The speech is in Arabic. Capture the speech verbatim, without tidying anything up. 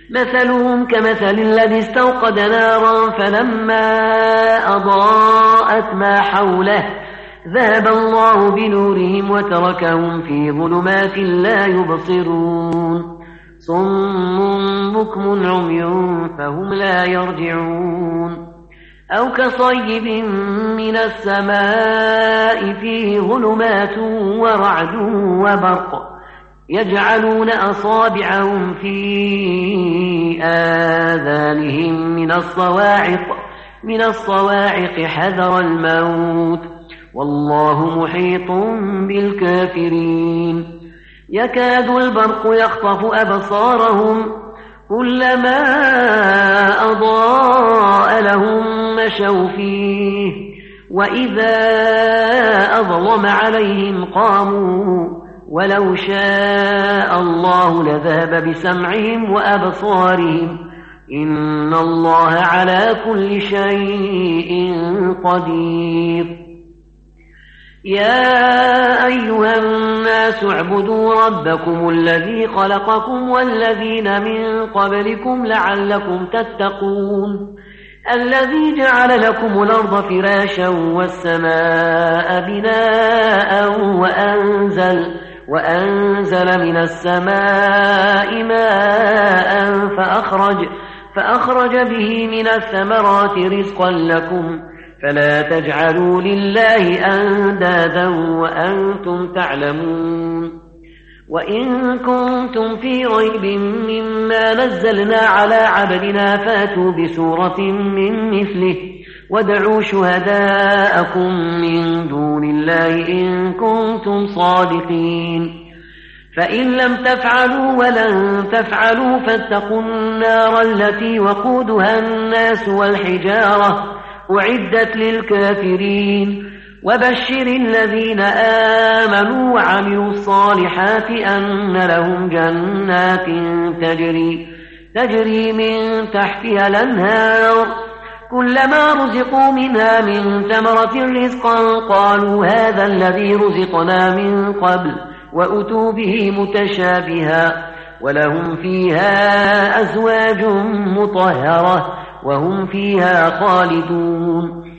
مثلهم كمثل الذي استوقد نارا فلما أضاءت ما حوله ذهب الله بنورهم وتركهم في ظلمات لا يبصرون صم بكم عمي فهم لا يرجعون أو كصيب من السماء فيه ظلمات ورعد وبرق يجعلون أصابعهم في آذانهم من الصواعق من الصواعق حذر الموت والله محيط بالكافرين يكاد البرق يخطف أبصارهم كلما أضاء لهم مشوا فيه وإذا أظلم عليهم قاموا ولو شاء الله لذهب بسمعهم وأبصارهم إن الله على كل شيء قدير يا أيها الناس اعبدوا ربكم الذي خلقكم والذين من قبلكم لعلكم تتقون الذي جعل لكم الأرض فراشا والسماء بناء وأنزل, وأنزل من السماء ماء فأخرج, فأخرج به من الثمرات رزقا لكم فلا تجعلوا لله أندادا وأنتم تعلمون وإن كنتم في ريب مما نزلنا على عبدنا فاتوا بسورة من مثله وادعوا شهداءكم من دون الله إن كنتم صادقين فإن لم تفعلوا ولن تفعلوا فاتقوا النار التي وقودها الناس والحجارة أعدت للكافرين وبشر الذين آمنوا وعملوا الصالحات أن لهم جنات تجري, تجري من تحتها الأنهار كلما رزقوا منها من ثمرة رزقا قالوا هذا الذي رزقنا من قبل وأتوا به متشابها ولهم فيها أزواج مطهرة وهم فيها خالدون